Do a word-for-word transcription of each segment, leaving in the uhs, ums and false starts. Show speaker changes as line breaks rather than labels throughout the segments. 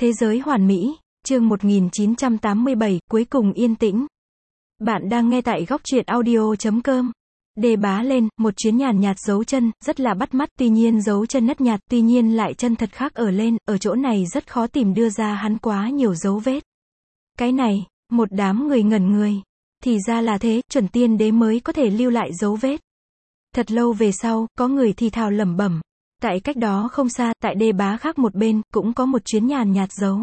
Thế giới hoàn mỹ, chương một nghìn chín trăm tám mươi bảy, cuối cùng yên tĩnh. Bạn đang nghe tại góc truyện audio chấm com. Đề bá lên, một chuyến nhàn nhạt dấu chân, rất là bắt mắt, tuy nhiên dấu chân nất nhạt, tuy nhiên lại chân thật khác ở lên, ở chỗ này rất khó tìm đưa ra hắn quá nhiều dấu vết. Cái này, một đám người ngẩn người. Thì ra là thế, chuẩn tiên đế mới có thể lưu lại dấu vết. Thật lâu về sau, có người thì thào lẩm bẩm. Tại cách đó không xa, tại đê bá khác một bên, cũng có một chuyến nhàn nhạt dấu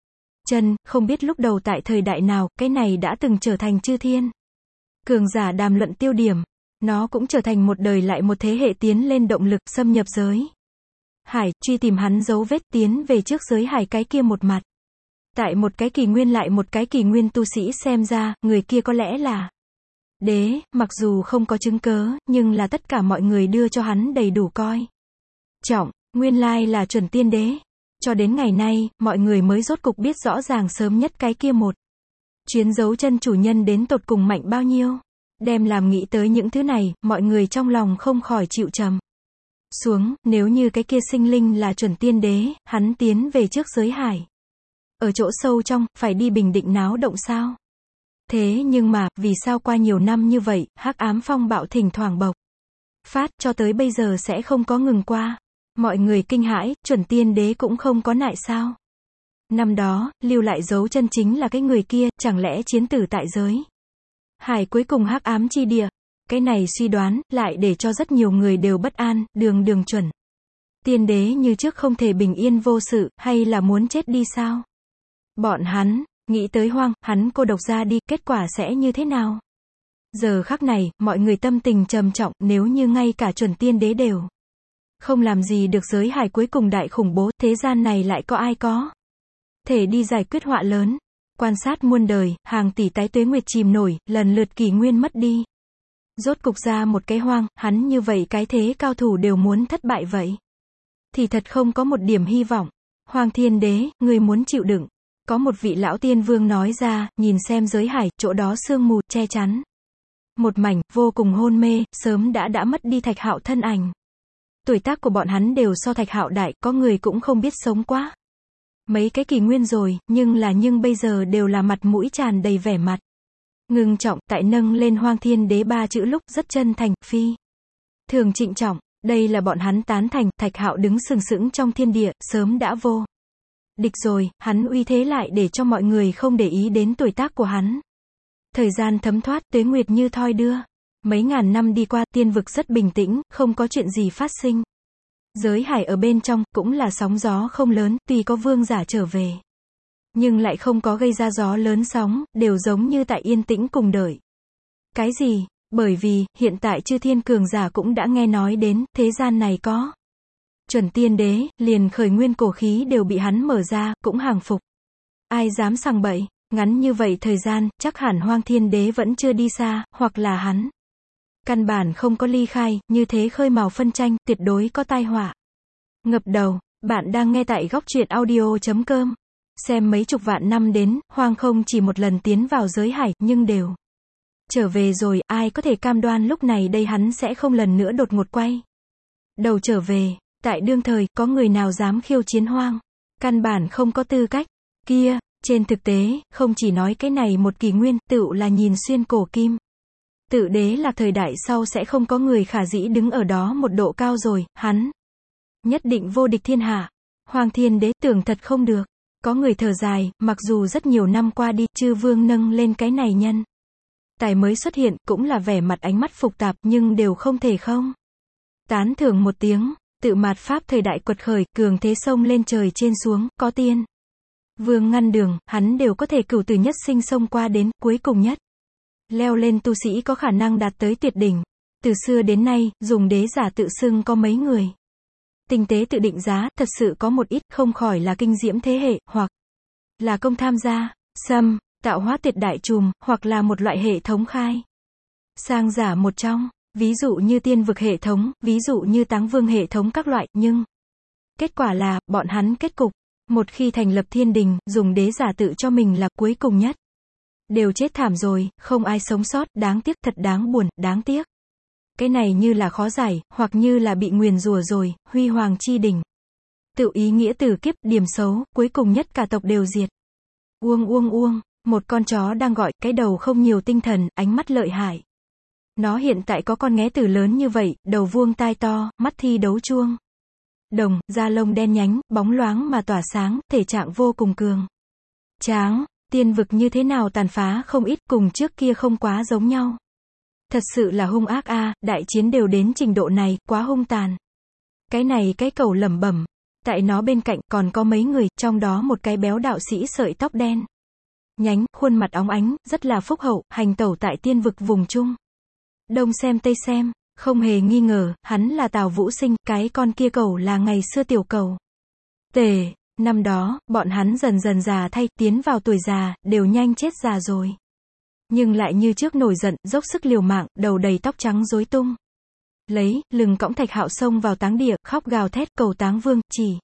chân, không biết lúc đầu tại thời đại nào, cái này đã từng trở thành chư thiên cường giả đàm luận tiêu điểm. Nó cũng trở thành một đời lại một thế hệ tiến lên động lực, xâm nhập giới hải, truy tìm hắn dấu vết tiến về trước giới hải cái kia một mặt. Tại một cái kỷ nguyên lại một cái kỷ nguyên tu sĩ xem ra, người kia có lẽ là đế, mặc dù không có chứng cớ, nhưng là tất cả mọi người đưa cho hắn đầy đủ coi trọng, nguyên lai là chuẩn tiên đế. Cho đến ngày nay, mọi người mới rốt cục biết rõ ràng sớm nhất cái kia một chuyến dấu chân chủ nhân đến tột cùng mạnh bao nhiêu. Đem làm nghĩ tới những thứ này, mọi người trong lòng không khỏi chịu trầm xuống, nếu như cái kia sinh linh là chuẩn tiên đế, hắn tiến về trước giới hải. Ở chỗ sâu trong, phải đi bình định náo động sao? Thế nhưng mà, vì sao qua nhiều năm như vậy, hắc ám phong bạo thỉnh thoảng bộc phát, cho tới bây giờ sẽ không có ngừng qua. Mọi người kinh hãi, chuẩn tiên đế cũng không có nại sao? Năm đó, lưu lại dấu chân chính là cái người kia, chẳng lẽ chiến tử tại giới hải cuối cùng hắc ám chi địa? Cái này suy đoán, lại để cho rất nhiều người đều bất an, đường đường chuẩn tiên đế như trước không thể bình yên vô sự, hay là muốn chết đi sao? Bọn hắn, nghĩ tới hoang, hắn cô độc ra đi, kết quả sẽ như thế nào? Giờ khắc này, mọi người tâm tình trầm trọng, nếu như ngay cả chuẩn tiên đế đều không làm gì được giới hải cuối cùng đại khủng bố, thế gian này lại có ai có thể đi giải quyết họa lớn. Quan sát muôn đời, hàng tỷ tái tuế nguyệt chìm nổi, lần lượt kỷ nguyên mất đi. Rốt cục ra một cái hoang, hắn như vậy cái thế cao thủ đều muốn thất bại vậy. Thì thật không có một điểm hy vọng. Hoàng thiên đế, người muốn chịu đựng. Có một vị lão tiên vương nói ra, nhìn xem giới hải, chỗ đó sương mù, che chắn một mảnh, vô cùng hôn mê, sớm đã đã mất đi Thạch Hạo thân ảnh. Tuổi tác của bọn hắn đều so Thạch Hạo đại, có người cũng không biết sống quá mấy cái kỷ nguyên rồi, nhưng là nhưng bây giờ đều là mặt mũi tràn đầy vẻ mặt ngưng trọng, tại nâng lên Hoang Thiên Đế ba chữ lúc rất chân thành, phi thường trịnh trọng. Đây là bọn hắn tán thành, Thạch Hạo đứng sừng sững trong thiên địa, sớm đã vô địch rồi, hắn uy thế lại để cho mọi người không để ý đến tuổi tác của hắn. Thời gian thấm thoát, tuế nguyệt như thoi đưa. Mấy ngàn năm đi qua, tiên vực rất bình tĩnh, không có chuyện gì phát sinh. Giới hải ở bên trong, cũng là sóng gió không lớn, tuy có vương giả trở về. Nhưng lại không có gây ra gió lớn sóng, đều giống như tại yên tĩnh cùng đợi. Cái gì? Bởi vì, hiện tại chư thiên cường giả cũng đã nghe nói đến, thế gian này có chuẩn tiên đế, liền khởi nguyên cổ khí đều bị hắn mở ra, cũng hàng phục. Ai dám sằng bậy? Ngắn như vậy thời gian, chắc hẳn Hoang Thiên Đế vẫn chưa đi xa, hoặc là hắn căn bản không có ly khai, như thế khơi mào phân tranh, tuyệt đối có tai họa ngập đầu. Bạn đang nghe tại góc truyện audio chấm com. Xem mấy chục vạn năm đến, Hoang không chỉ một lần tiến vào giới hải, nhưng đều trở về rồi, ai có thể cam đoan lúc này đây hắn sẽ không lần nữa đột ngột quay đầu trở về. Tại đương thời, có người nào dám khiêu chiến Hoang? Căn bản không có tư cách. Kia, trên thực tế, không chỉ nói cái này một kỷ nguyên, tựu là nhìn xuyên cổ kim tự đế là thời đại sau sẽ không có người khả dĩ đứng ở đó một độ cao rồi, hắn nhất định vô địch thiên hạ. Hoàng thiên đế tưởng thật không được. Có người thở dài, mặc dù rất nhiều năm qua đi, chư vương nâng lên cái này nhân tài mới xuất hiện, cũng là vẻ mặt ánh mắt phục tạp, nhưng đều không thể không tán thưởng một tiếng. Tự mạt pháp thời đại quật khởi, cường thế sông lên trời trên xuống, có tiên vương ngăn đường, hắn đều có thể cửu tử nhất sinh xông qua đến, cuối cùng nhất leo lên tu sĩ có khả năng đạt tới tuyệt đỉnh. Từ xưa đến nay, dùng đế giả tự xưng có mấy người. Tinh tế tự định giá, thật sự có một ít, không khỏi là kinh diễm thế hệ, hoặc là công tham gia, xâm, tạo hóa tuyệt đại trùm, hoặc là một loại hệ thống khai sang giả một trong. Ví dụ như tiên vực hệ thống, ví dụ như táng vương hệ thống các loại, nhưng kết quả là, bọn hắn kết cục, một khi thành lập thiên đình, dùng đế giả tự cho mình là cuối cùng nhất. Đều chết thảm rồi, không ai sống sót, đáng tiếc, thật đáng buồn, đáng tiếc. Cái này như là khó giải, hoặc như là bị nguyền rủa rồi, huy hoàng chi đỉnh. Tự ý nghĩa từ kiếp, điểm xấu, cuối cùng nhất cả tộc đều diệt. Uông uông uông, một con chó đang gọi, cái đầu không nhiều tinh thần, ánh mắt lợi hại. Nó hiện tại có con nghé tử lớn như vậy, đầu vuông tai to, mắt thi đấu chuông. Đồng, da lông đen nhánh, bóng loáng mà tỏa sáng, thể trạng vô cùng cường tráng, tiên vực như thế nào tàn phá không ít, cùng trước kia không quá giống nhau. Thật sự là hung ác a, à, đại chiến đều đến trình độ này, quá hung tàn. Cái này cái cẩu lẩm bẩm, tại nó bên cạnh còn có mấy người, trong đó một cái béo đạo sĩ sợi tóc đen nhánh, khuôn mặt óng ánh, rất là phúc hậu, hành tẩu tại tiên vực vùng trung. Đông xem tây xem, không hề nghi ngờ, hắn là Tào Vũ Sinh, cái con kia cẩu là ngày xưa tiểu cẩu. Tề, năm đó, bọn hắn dần dần già thay, tiến vào tuổi già, đều nhanh chết già rồi. Nhưng lại như trước nổi giận, dốc sức liều mạng, đầu đầy tóc trắng rối tung. Lấy, lưng cõng Thạch Hạo xông vào táng địa, khóc gào thét, cầu táng vương, chỉ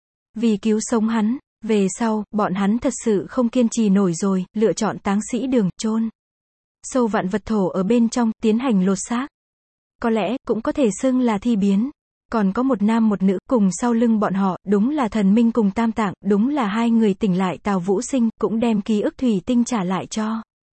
vì cứu sống hắn. Về sau, bọn hắn thật sự không kiên trì nổi rồi, lựa chọn táng sĩ đường, chôn sâu vạn vật thổ ở bên trong, tiến hành lột xác. Có lẽ, cũng có thể xưng là thi biến. Còn có một nam một nữ, cùng sau lưng bọn họ, đúng là thần minh cùng tam tạng, đúng là hai người tỉnh lại Tào Vũ Sinh, cũng đem ký ức thủy tinh trả lại cho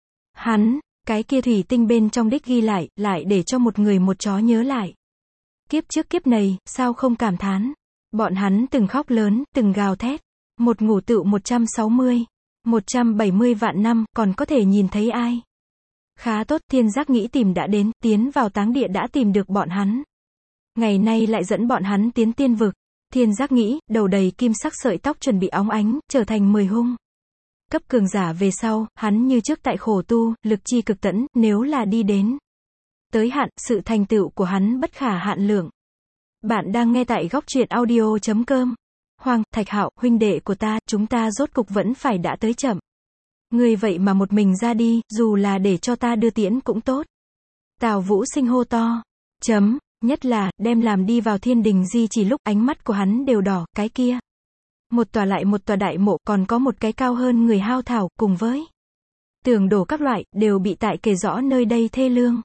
hắn. Cái kia thủy tinh bên trong đích ghi lại, lại để cho một người một chó nhớ lại. Kiếp trước kiếp này, sao không cảm thán. Bọn hắn từng khóc lớn, từng gào thét. Một ngủ tựu một trăm sáu mươi, một trăm bảy mươi vạn năm, còn có thể nhìn thấy ai. Khá tốt, Thiên Giác nghĩ tìm đã đến, tiến vào táng địa đã tìm được bọn hắn. Ngày nay lại dẫn bọn hắn tiến tiên vực. Thiên Giác nghĩ, đầu đầy kim sắc sợi tóc chuẩn bị óng ánh, trở thành mười hung cấp cường giả về sau, hắn như trước tại khổ tu, lực chi cực tẫn, nếu là đi đến tới hạn, sự thành tựu của hắn bất khả hạn lượng. Bạn đang nghe tại góc truyện audio chấm com. Hoàng, Thạch Hạo, huynh đệ của ta, chúng ta rốt cục vẫn phải đã tới chậm. Ngươi vậy mà một mình ra đi, dù là để cho ta đưa tiễn cũng tốt. Tào Vũ Sinh hô to. Chấm, nhất là, đem làm đi vào thiên đình di chỉ lúc ánh mắt của hắn đều đỏ, cái kia. Một tòa lại một tòa đại mộ, còn có một cái cao hơn người hao thảo, cùng với tường đổ các loại, đều bị tại kể rõ nơi đây thê lương.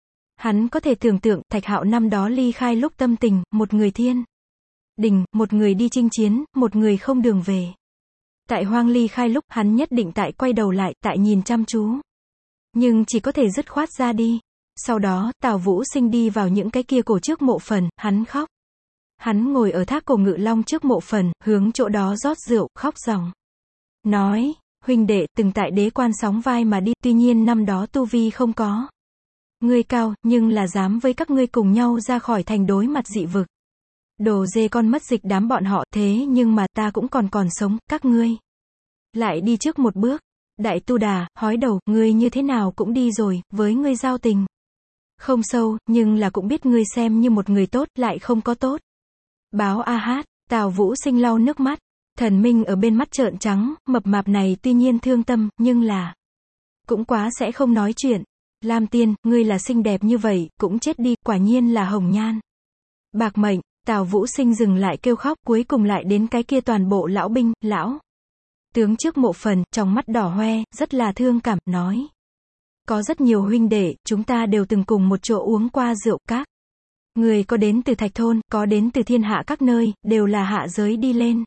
Hắn có thể tưởng tượng, Thạch Hạo năm đó ly khai lúc tâm tình, một người thiên đình, một người đi chinh chiến, một người không đường về. Tại hoang ly khai lúc, hắn nhất định tại quay đầu lại, tại nhìn chăm chú. Nhưng chỉ có thể dứt khoát ra đi. Sau đó, Tào Vũ Sinh đi vào những cái kia cổ trước mộ phần, hắn khóc. Hắn ngồi ở thác cổ Ngự Long trước mộ phần, hướng chỗ đó rót rượu, khóc ròng. Nói, huynh đệ, từng tại đế quan sóng vai mà đi, tuy nhiên năm đó tu vi không có ngươi cao, nhưng là dám với các ngươi cùng nhau ra khỏi thành đối mặt dị vực. Đồ dê con mất dịch đám bọn họ, thế nhưng mà ta cũng còn còn sống, các ngươi lại đi trước một bước. Đại Tu Đà, hói đầu, ngươi như thế nào cũng đi rồi, với ngươi giao tình không sâu, nhưng là cũng biết ngươi xem như một người tốt, lại không có tốt báo a hát. Tào Vũ Sinh lau nước mắt, thần minh ở bên mắt trợn trắng, mập mạp này tuy nhiên thương tâm, nhưng là cũng quá sẽ không nói chuyện. Lam Tiên, ngươi là xinh đẹp như vậy, cũng chết đi, quả nhiên là hồng nhan bạc mệnh. Tào Vũ Sinh dừng lại kêu khóc, cuối cùng lại đến cái kia toàn bộ lão binh, lão tướng trước mộ phần, trong mắt đỏ hoe, rất là thương cảm, nói. Có rất nhiều huynh đệ, chúng ta đều từng cùng một chỗ uống qua rượu, các người có đến từ Thạch Thôn, có đến từ thiên hạ các nơi, đều là hạ giới đi lên.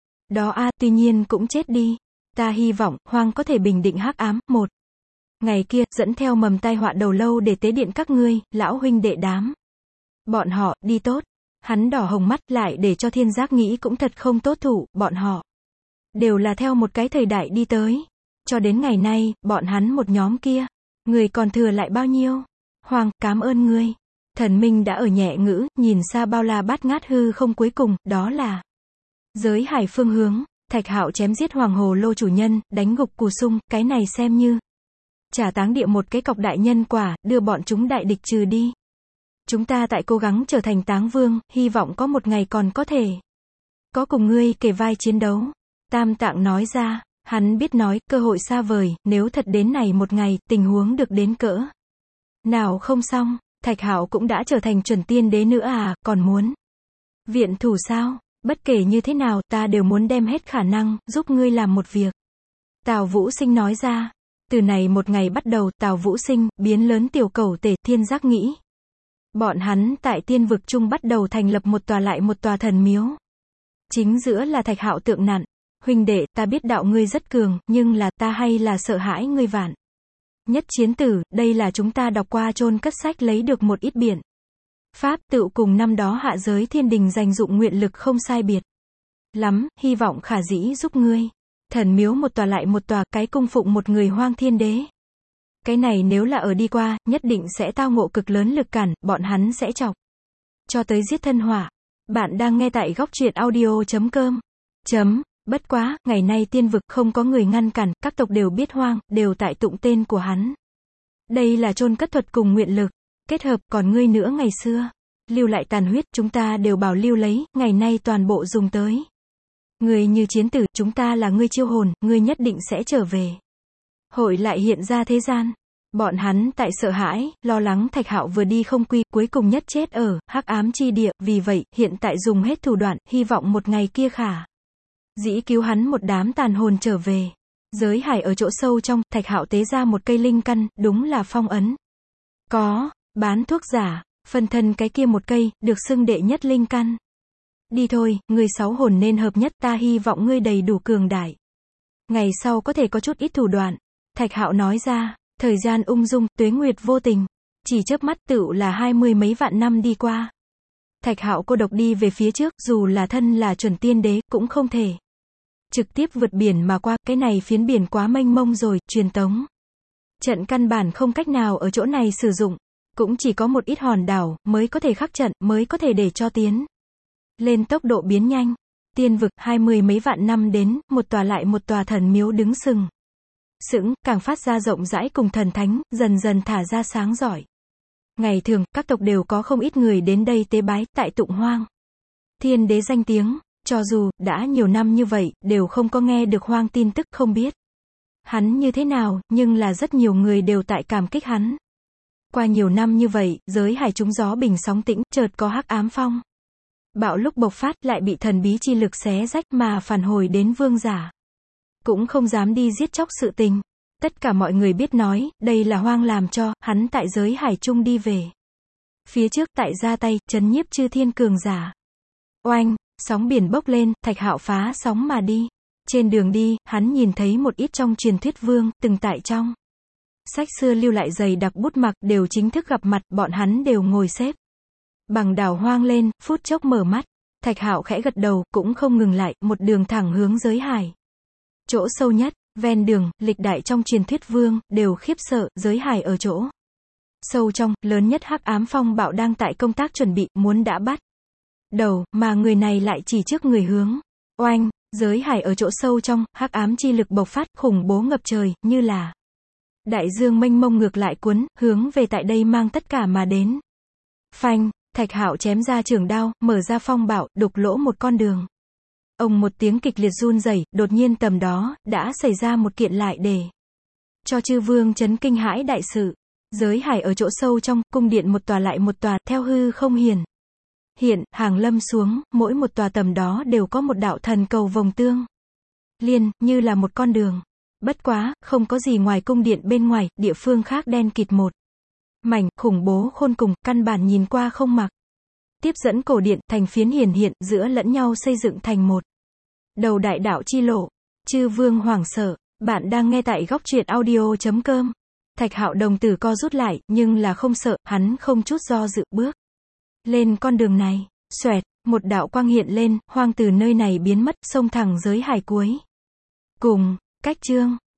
Đó a, tuy nhiên cũng chết đi. Ta hy vọng, hoang có thể bình định hắc ám, một ngày kia, dẫn theo mầm tai họa đầu lâu để tế điện các ngươi, lão huynh đệ đám. Bọn họ, đi tốt. Hắn đỏ hồng mắt, lại để cho Thiên Giác nghĩ cũng thật không tốt thủ, bọn họ đều là theo một cái thời đại đi tới. Cho đến ngày nay, bọn hắn một nhóm kia, người còn thừa lại bao nhiêu? Hoàng, cảm ơn ngươi. Thần minh đã ở nhẹ ngữ, nhìn xa bao la bát ngát hư không cuối cùng, đó là giới hải phương hướng. Thạch Hạo chém giết Hoàng Hồ Lô chủ nhân, đánh gục Cù Sung, cái này xem như trả táng địa một cái cọc đại nhân quả, đưa bọn chúng đại địch trừ đi. Chúng ta tại cố gắng trở thành táng vương, hy vọng có một ngày còn có thể có cùng ngươi kề vai chiến đấu. Tam Tạng nói ra, hắn biết nói, cơ hội xa vời, nếu thật đến này một ngày, tình huống được đến cỡ nào không xong. Thạch Hạo cũng đã trở thành chuẩn tiên đế nữa à, còn muốn viện thủ sao? Bất kể như thế nào, ta đều muốn đem hết khả năng, giúp ngươi làm một việc. Tào Vũ Sinh nói ra. Từ này một ngày bắt đầu, Tào Vũ Sinh, biến lớn tiểu cẩu tể, Thiên Giác nghĩ. Bọn hắn tại tiên vực chung bắt đầu thành lập một tòa lại một tòa thần miếu. Chính giữa là Thạch Hạo tượng nặn. Huynh đệ, ta biết đạo ngươi rất cường, nhưng là, ta hay là sợ hãi ngươi vạn nhất chiến tử, đây là chúng ta đọc qua chôn cất sách lấy được một ít biện pháp, tự cùng năm đó hạ giới thiên đình dành dụng nguyện lực không sai biệt lắm, hy vọng khả dĩ giúp ngươi. Thần miếu một tòa lại một tòa, cái cung phụng một người hoang thiên đế. Cái này nếu là ở đi qua, nhất định sẽ tao ngộ cực lớn lực cản, bọn hắn sẽ chọc cho tới giết thân hỏa. Bạn đang nghe tại góc truyện audio chấm com. Chấm. Bất quá, ngày nay tiên vực không có người ngăn cản, các tộc đều biết hoang, đều tại tụng tên của hắn. Đây là chôn cất thuật cùng nguyện lực, kết hợp, còn ngươi nữa ngày xưa. Lưu lại tàn huyết, chúng ta đều bảo lưu lấy, ngày nay toàn bộ dùng tới. Ngươi như chiến tử, chúng ta là ngươi chiêu hồn, ngươi nhất định sẽ trở về. Hội lại hiện ra thế gian. Bọn hắn tại sợ hãi, lo lắng Thạch Hạo vừa đi không quy, cuối cùng nhất chết ở hắc ám chi địa, vì vậy, hiện tại dùng hết thủ đoạn, hy vọng một ngày kia khả dĩ cứu hắn một đám tàn hồn trở về. Giới hải ở chỗ sâu trong, Thạch Hạo tế ra một cây linh căn, đúng là phong ấn. Có, bán thuốc giả, phân thân cái kia một cây, được xưng đệ nhất linh căn. Đi thôi, ngươi sáu hồn nên hợp nhất, ta hy vọng ngươi đầy đủ cường đại. Ngày sau có thể có chút ít thủ đoạn. Thạch Hạo nói ra, thời gian ung dung, tuế nguyệt vô tình. Chỉ chớp mắt tựu là hai mươi mấy vạn năm đi qua. Thạch Hạo cô độc đi về phía trước, dù là thân là chuẩn tiên đế, cũng không thể trực tiếp vượt biển mà qua, cái này phiến biển quá mênh mông rồi, truyền tống trận căn bản không cách nào ở chỗ này sử dụng, cũng chỉ có một ít hòn đảo, mới có thể khắc trận, mới có thể để cho tiến lên tốc độ biến nhanh. Tiên vực, hai mươi mấy vạn năm đến, một tòa lại một tòa thần miếu đứng sừng sững, càng phát ra rộng rãi cùng thần thánh, dần dần thả ra sáng giỏi. Ngày thường, các tộc đều có không ít người đến đây tế bái, tại tụng hoang thiên đế danh tiếng. Cho dù, đã nhiều năm như vậy, đều không có nghe được hoang tin tức, không biết hắn như thế nào, nhưng là rất nhiều người đều tại cảm kích hắn. Qua nhiều năm như vậy, giới hải trúng gió bình sóng tĩnh, chợt có hắc ám phong bạo lúc bộc phát, lại bị thần bí chi lực xé rách mà phản hồi đến vương giả. Cũng không dám đi giết chóc sự tình. Tất cả mọi người biết nói, đây là hoang làm cho, hắn tại giới hải trung đi về. Phía trước tại ra tay, trấn nhiếp chư thiên cường giả. Oanh! Sóng biển bốc lên, Thạch Hạo phá sóng mà đi. Trên đường đi, hắn nhìn thấy một ít trong truyền thuyết vương, từng tại trong sách xưa lưu lại dày đặc bút mặc, đều chính thức gặp mặt, bọn hắn đều ngồi xếp bằng đảo hoang lên, phút chốc mở mắt. Thạch Hạo khẽ gật đầu, cũng không ngừng lại, một đường thẳng hướng giới hải. Chỗ sâu nhất, ven đường, lịch đại trong truyền thuyết vương, đều khiếp sợ, giới hải ở chỗ sâu trong, lớn nhất hắc ám phong bạo đang tại công tác chuẩn bị, muốn đã bắt đầu, mà người này lại chỉ trước người hướng. Oanh, giới hải ở chỗ sâu trong, hắc ám chi lực bộc phát, khủng bố ngập trời, như là đại dương mênh mông ngược lại cuốn, hướng về tại đây mang tất cả mà đến. Phanh, Thạch Hạo chém ra trường đao, mở ra phong bạo, đục lỗ một con đường. Ông một tiếng kịch liệt run rẩy, đột nhiên tầm đó, đã xảy ra một kiện lại để cho chư vương chấn kinh hãi đại sự. Giới hải ở chỗ sâu trong, cung điện một tòa lại một tòa, theo hư không hiển hiện, hàng lâm xuống, mỗi một tòa tầm đó đều có một đạo thần cầu vòng tương liên, như là một con đường. Bất quá, không có gì ngoài cung điện bên ngoài, địa phương khác đen kịt một mảnh, khủng bố khôn cùng, căn bản nhìn qua không mặc. Tiếp dẫn cổ điện, thành phiến hiển hiện, giữa lẫn nhau xây dựng thành một đầu đại đạo chi lộ. Chư vương hoảng sợ, bạn đang nghe tại góc truyện audio chấm com. Thạch Hạo đồng tử co rút lại, nhưng là không sợ, hắn không chút do dự bước lên con đường này. Xoẹt, một đạo quang hiện lên, hoang từ nơi này biến mất, xông thẳng giới hải cuối cùng. Cách chương